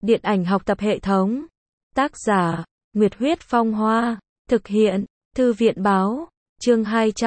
Điện ảnh học tập hệ thống. Tác giả, Nguyệt Huyết Phong Hoa. Thực hiện, Thư viện Báo. Chương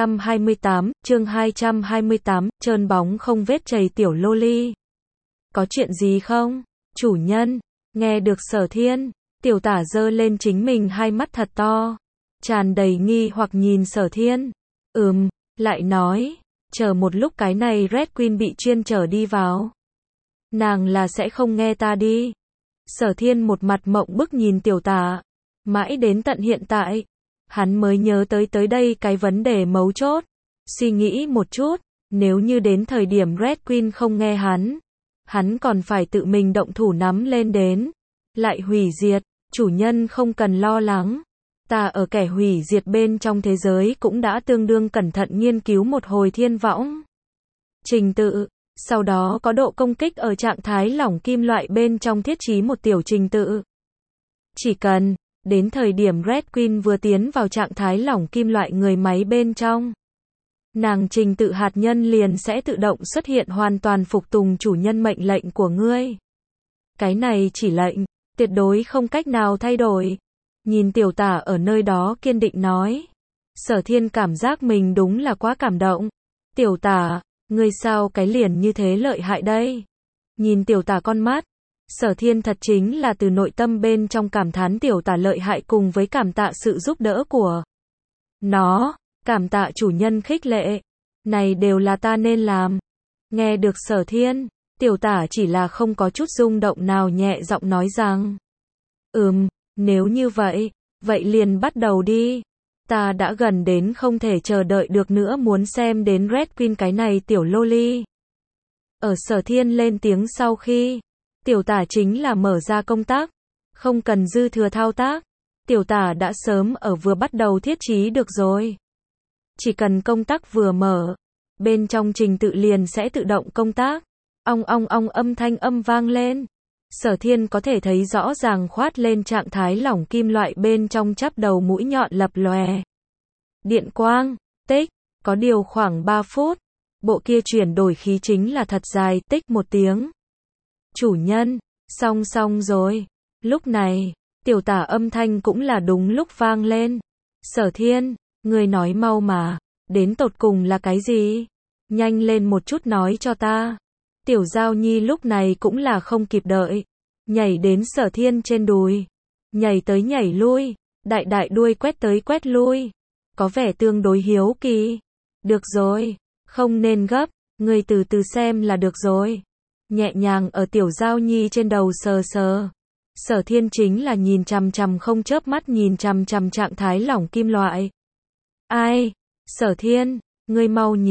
228, trơn bóng không vết chày tiểu loli. Có chuyện gì không, chủ nhân? Nghe được Sở Thiên, tiểu tả giơ lên chính mình hai mắt thật to, tràn đầy nghi hoặc nhìn Sở Thiên. Lại nói, chờ một lúc cái này Red Queen bị chuyên chở đi vào. Nàng là sẽ không nghe ta đi. Sở Thiên một mặt mộng bức nhìn tiểu tả. Mãi đến tận hiện tại, hắn mới nhớ tới đây cái vấn đề mấu chốt. Suy nghĩ một chút, nếu như đến thời điểm Red Queen không nghe hắn còn phải tự mình động thủ nắm lên đến. Lại hủy diệt, chủ nhân không cần lo lắng. Ta ở kẻ hủy diệt bên trong thế giới cũng đã tương đương cẩn thận nghiên cứu một hồi thiên võng trình tự, sau đó có độ công kích ở trạng thái lỏng kim loại bên trong thiết trí một tiểu trình tự. Chỉ cần, đến thời điểm Red Queen vừa tiến vào trạng thái lỏng kim loại người máy bên trong, nàng trình tự hạt nhân liền sẽ tự động xuất hiện hoàn toàn phục tùng chủ nhân mệnh lệnh của ngươi. Cái này chỉ lệnh, tuyệt đối không cách nào thay đổi. Nhìn tiểu tả ở nơi đó kiên định nói. Sở Thiên cảm giác mình đúng là quá cảm động. Tiểu tả, ngươi sao cái liền như thế lợi hại đây? Nhìn tiểu tả con mắt, Sở Thiên thật chính là từ nội tâm bên trong cảm thán tiểu tả lợi hại cùng với cảm tạ sự giúp đỡ của nó, cảm tạ chủ nhân khích lệ. Này đều là ta nên làm. Nghe được Sở Thiên, tiểu tả chỉ là không có chút rung động nào nhẹ giọng nói rằng. Nếu như vậy, vậy liền bắt đầu đi. Ta đã gần đến không thể chờ đợi được nữa muốn xem đến Red Queen cái này tiểu loli. Ở Sở Thiên lên tiếng sau khi, tiểu tả chính là mở ra công tác, không cần dư thừa thao tác. Tiểu tả đã sớm ở vừa bắt đầu thiết trí được rồi. Chỉ cần công tác vừa mở, bên trong trình tự liền sẽ tự động công tác. Ong ong ong âm thanh vang lên. Sở Thiên có thể thấy rõ ràng khoát lên trạng thái lỏng kim loại bên trong chắp đầu mũi nhọn lập lòe. Điện quang, tích, có điều khoảng 3 phút. Bộ kia chuyển đổi khí chính là thật dài, tích một tiếng. Chủ nhân, xong rồi. Lúc này, tiểu tả âm thanh cũng là đúng lúc vang lên. Sở Thiên, ngươi nói mau mà, đến tột cùng là cái gì? Nhanh lên một chút nói cho ta. Tiểu Giao Nhi lúc này cũng là không kịp đợi, nhảy đến Sở Thiên trên đùi, nhảy tới nhảy lui, đại đuôi quét tới quét lui, có vẻ tương đối hiếu kỳ. Được rồi, không nên gấp, ngươi từ từ xem là được rồi. Nhẹ nhàng ở Tiểu Giao Nhi trên đầu sờ sờ. Sở Thiên chính là nhìn chằm không chớp mắt nhìn chằm trạng thái lỏng kim loại. Ai? Sở Thiên, ngươi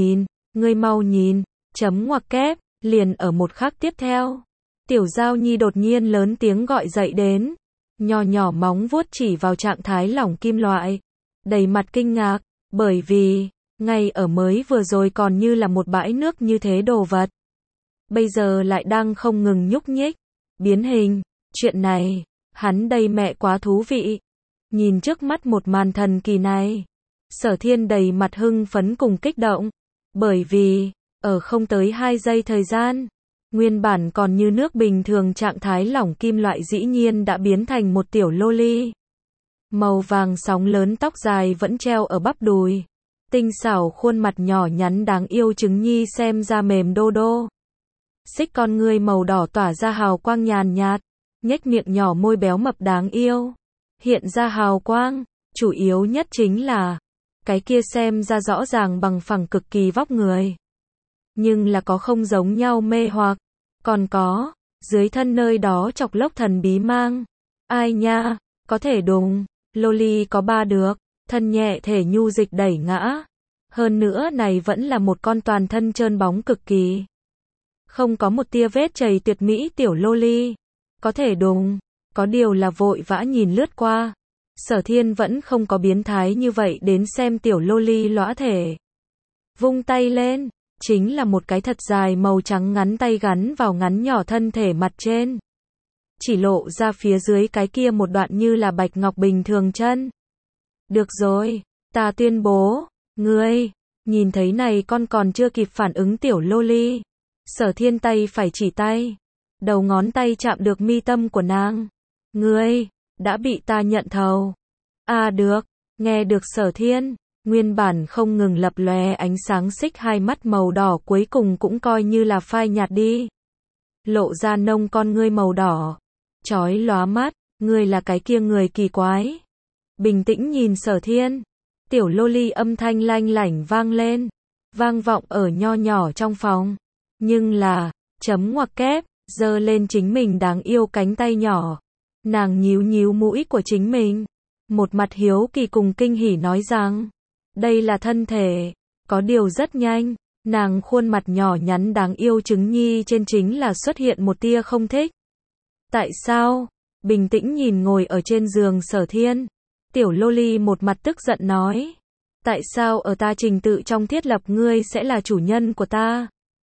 mau nhìn, chấm ngoặc kép. Liền ở một khắc tiếp theo, Tiểu Giao Nhi đột nhiên lớn tiếng gọi dậy đến, nhỏ móng vuốt chỉ vào trạng thái lỏng kim loại, đầy mặt kinh ngạc, bởi vì, ngay ở mới vừa rồi còn như là một bãi nước như thế đồ vật. Bây giờ lại đang không ngừng nhúc nhích, biến hình, chuyện này, hắn đây mẹ quá thú vị. Nhìn trước mắt một màn thần kỳ này, Sở Thiên đầy mặt hưng phấn cùng kích động, bởi vì ở không tới 2 giây thời gian, nguyên bản còn như nước bình thường trạng thái lỏng kim loại dĩ nhiên đã biến thành một tiểu loli. Màu vàng sóng lớn tóc dài vẫn treo ở bắp đùi. Tinh xảo khuôn mặt nhỏ nhắn đáng yêu trứng nhi xem ra mềm đô đô. Xích con ngươi màu đỏ tỏa ra hào quang nhàn nhạt, nhếch miệng nhỏ môi béo mập đáng yêu. Hiện ra hào quang, chủ yếu nhất chính là, cái kia xem ra rõ ràng bằng phẳng cực kỳ vóc người. Nhưng là có không giống nhau mê hoặc, còn có, dưới thân nơi đó chọc lốc thần bí mang. Ai nha, có thể đùng, loli có 3 được, thân nhẹ thể nhu dịch đẩy ngã. Hơn nữa này vẫn là một con toàn thân trơn bóng cực kỳ. Không có một tia vết chày tuyệt mỹ tiểu loli. Có thể đùng, có điều là vội vã nhìn lướt qua. Sở Thiên vẫn không có biến thái như vậy đến xem tiểu loli lõa thể. Vung tay lên. Chính là một cái thật dài màu trắng ngắn tay gắn vào ngắn nhỏ thân thể mặt trên. Chỉ lộ ra phía dưới cái kia một đoạn như là bạch ngọc bình thường chân. Được rồi, ta tuyên bố, ngươi, nhìn thấy này con còn chưa kịp phản ứng tiểu loli. Sở Thiên tay phải chỉ tay. Đầu ngón tay chạm được mi tâm của nàng. Ngươi, đã bị ta nhận thầu. À được, nghe được Sở Thiên, nguyên bản không ngừng lập lòe ánh sáng xích hai mắt màu đỏ cuối cùng cũng coi như là phai nhạt đi. Lộ ra nông con ngươi màu đỏ, chói lóa mắt, ngươi là cái kia người kỳ quái. Bình tĩnh nhìn Sở Thiên, tiểu loli âm thanh lanh lảnh vang lên, vang vọng ở nho nhỏ trong phòng. Nhưng là, chấm ngoặc kép, giơ lên chính mình đáng yêu cánh tay nhỏ. Nàng nhíu nhíu mũi của chính mình, một mặt hiếu kỳ cùng kinh hỉ nói rằng, đây là thân thể, có điều rất nhanh, nàng khuôn mặt nhỏ nhắn đáng yêu trứng nhi trên chính là xuất hiện một tia không thích. Tại sao? Bình tĩnh nhìn ngồi ở trên giường Sở Thiên, tiểu loli một mặt tức giận nói, tại sao ở ta trình tự trong thiết lập ngươi sẽ là chủ nhân của ta?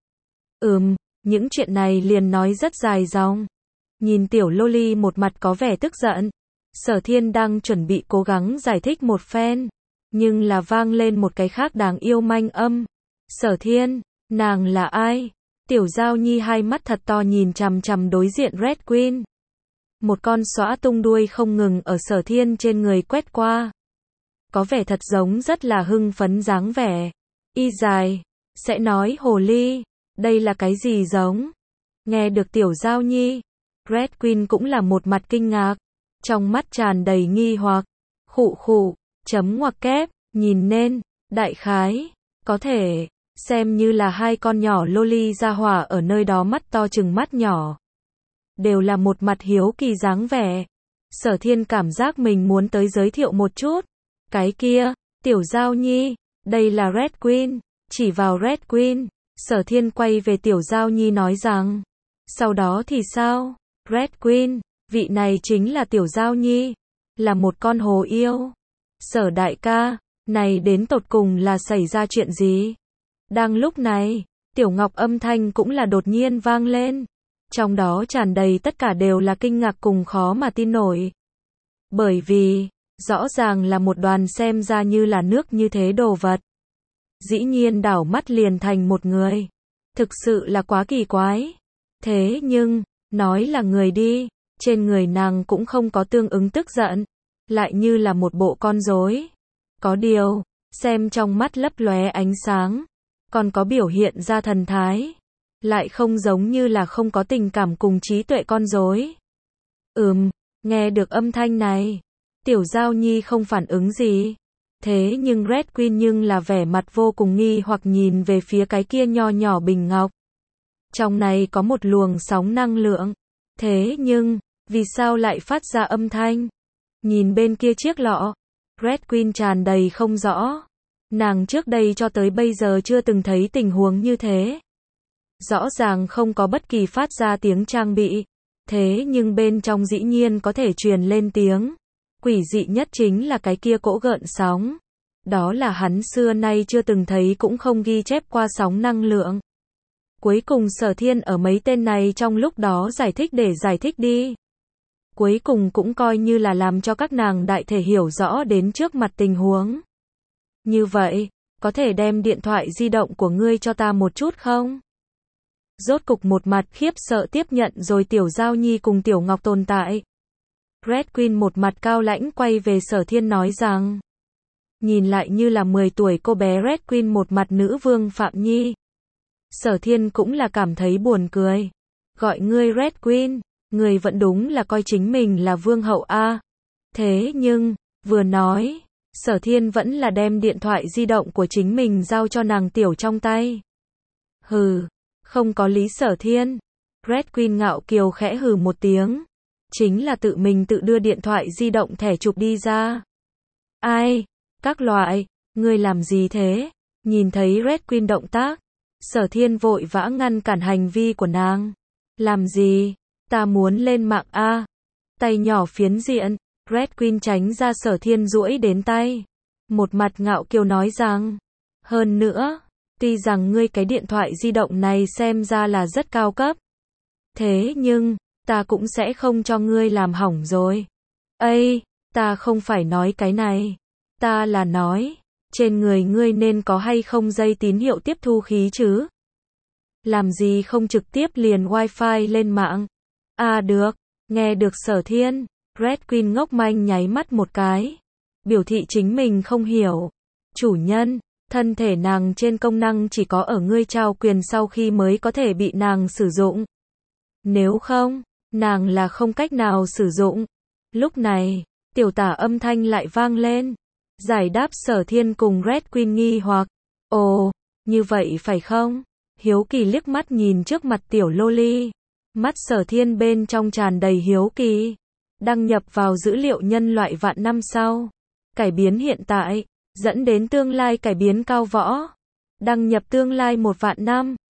Những chuyện này liền nói rất dài dòng. Nhìn tiểu loli một mặt có vẻ tức giận, Sở Thiên đang chuẩn bị cố gắng giải thích một phen, nhưng là vang lên một cái khác đáng yêu manh âm. Sở Thiên, nàng là ai? Tiểu Giao Nhi hai mắt thật to nhìn chằm chằm đối diện Red Queen. Một con xõa tung đuôi không ngừng ở Sở Thiên trên người quét qua. Có vẻ thật giống rất là hưng phấn dáng vẻ. Y dài, sẽ nói hồ ly, đây là cái gì giống? Nghe được Tiểu Giao Nhi, Red Queen cũng là một mặt kinh ngạc, trong mắt tràn đầy nghi hoặc. Khụ khụ, chấm ngoặc kép, nhìn nên, đại khái, có thể, xem như là hai con nhỏ loli ra hỏa ở nơi đó mắt to chừng mắt nhỏ. Đều là một mặt hiếu kỳ dáng vẻ. Sở Thiên cảm giác mình muốn tới giới thiệu một chút. Cái kia, Tiểu Giao Nhi, đây là Red Queen, chỉ vào Red Queen. Sở Thiên quay về Tiểu Giao Nhi nói rằng, sau đó thì sao? Red Queen, vị này chính là Tiểu Giao Nhi, là một con hồ yêu. Sở đại ca, này đến tột cùng là xảy ra chuyện gì? Đang lúc này, Tiểu Ngọc âm thanh cũng là đột nhiên vang lên. Trong đó tràn đầy tất cả đều là kinh ngạc cùng khó mà tin nổi. Bởi vì, rõ ràng là một đoàn xem ra như là nước như thế đồ vật. Dĩ nhiên đảo mắt liền thành một người. Thực sự là quá kỳ quái. Thế nhưng, nói là người đi, trên người nàng cũng không có tương ứng tức giận. Lại như là một bộ con rối. Có điều, xem trong mắt lấp lóe ánh sáng, còn có biểu hiện ra thần thái. Lại không giống như là không có tình cảm cùng trí tuệ con rối. Nghe được âm thanh này, Tiểu Giao Nhi không phản ứng gì. Thế nhưng Red Queen nhưng là vẻ mặt vô cùng nghi hoặc nhìn về phía cái kia nho nhỏ bình ngọc. Trong này có một luồng sóng năng lượng. Thế nhưng, vì sao lại phát ra âm thanh? Nhìn bên kia chiếc lọ, Red Queen tràn đầy không rõ. Nàng trước đây cho tới bây giờ chưa từng thấy tình huống như thế. Rõ ràng không có bất kỳ phát ra tiếng trang bị. Thế nhưng bên trong dĩ nhiên có thể truyền lên tiếng. Quỷ dị nhất chính là cái kia cỗ gợn sóng. Đó là hắn xưa nay chưa từng thấy cũng không ghi chép qua sóng năng lượng. Cuối cùng Sở Thiên ở mấy tên này trong lúc đó giải thích để giải thích đi. Cuối cùng cũng coi như là làm cho các nàng đại thể hiểu rõ đến trước mặt tình huống. Như vậy, có thể đem điện thoại di động của ngươi cho ta một chút không? Rốt cục một mặt khiếp sợ tiếp nhận rồi Tiểu Giao Nhi cùng Tiểu Ngọc tồn tại. Red Queen một mặt cao lãnh quay về Sở Thiên nói rằng, nhìn lại như là 10 tuổi cô bé Red Queen một mặt nữ vương Phạm Nhi. Sở Thiên cũng là cảm thấy buồn cười. Gọi ngươi Red Queen, ngươi vẫn đúng là coi chính mình là vương hậu a. Thế nhưng, vừa nói, Sở Thiên vẫn là đem điện thoại di động của chính mình giao cho nàng tiểu trong tay. Hừ, không có lý Sở Thiên. Red Queen ngạo kiều khẽ hừ một tiếng. Chính là tự mình tự đưa điện thoại di động thẻ chụp đi ra. Ai? Các loại, ngươi làm gì thế? Nhìn thấy Red Queen động tác, Sở Thiên vội vã ngăn cản hành vi của nàng. Làm gì? Ta muốn lên mạng a. Tay nhỏ phiến diện, Red Queen tránh ra Sở Thiên duỗi đến tay. Một mặt ngạo kiều nói rằng, hơn nữa, tuy rằng ngươi cái điện thoại di động này xem ra là rất cao cấp. Thế nhưng, ta cũng sẽ không cho ngươi làm hỏng rồi. Ây, ta không phải nói cái này. Ta là nói, trên người ngươi nên có hay không dây tín hiệu tiếp thu khí chứ? Làm gì không trực tiếp liền wifi lên mạng? À được, nghe được Sở Thiên, Red Queen ngốc manh nháy mắt một cái, biểu thị chính mình không hiểu. Chủ nhân, thân thể nàng trên công năng chỉ có ở ngươi trao quyền sau khi mới có thể bị nàng sử dụng. Nếu không, nàng là không cách nào sử dụng. Lúc này, tiểu tả âm thanh lại vang lên. Giải đáp Sở Thiên cùng Red Queen nghi hoặc. Ồ, như vậy phải không? Hiếu kỳ liếc mắt nhìn trước mặt tiểu loli. Mắt Sở Thiên bên trong tràn đầy hiếu kỳ. Đăng nhập vào dữ liệu nhân loại vạn năm sau. Cải biến hiện tại, dẫn đến tương lai cải biến cao võ. Đăng nhập tương lai 1 vạn năm.